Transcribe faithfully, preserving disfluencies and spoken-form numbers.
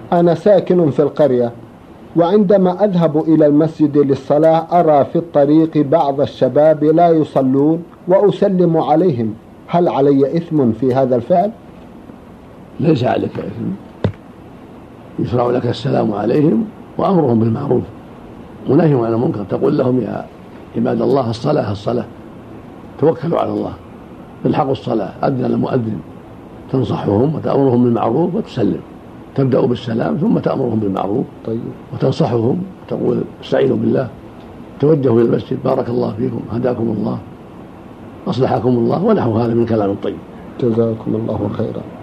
أنا ساكن في القرية، وعندما أذهب إلى المسجد للصلاة أرى في الطريق بعض الشباب لا يصلون وأسلم عليهم، هل علي إثم في هذا الفعل؟ ليس عليك إثم، يشرع لك السلام عليهم وأمرهم بالمعروف ونهيهم عن المنكر. تقول لهم يا عباد الله الصلاة الصلاة، توكلوا على الله، الحقوا الصلاة، أذن المؤذن، تنصحهم وتأمرهم بالمعروف وتسلم، تبدأ بالسلام ثم تأمرهم بالمعروف. طيب. وتنصحهم وتقول استعينوا بالله، توجهوا إلى المسجد، بارك الله فيكم، هداكم الله، أصلحكم الله، ونحو هذا من كلام الطيب. جزاكم الله خيرا.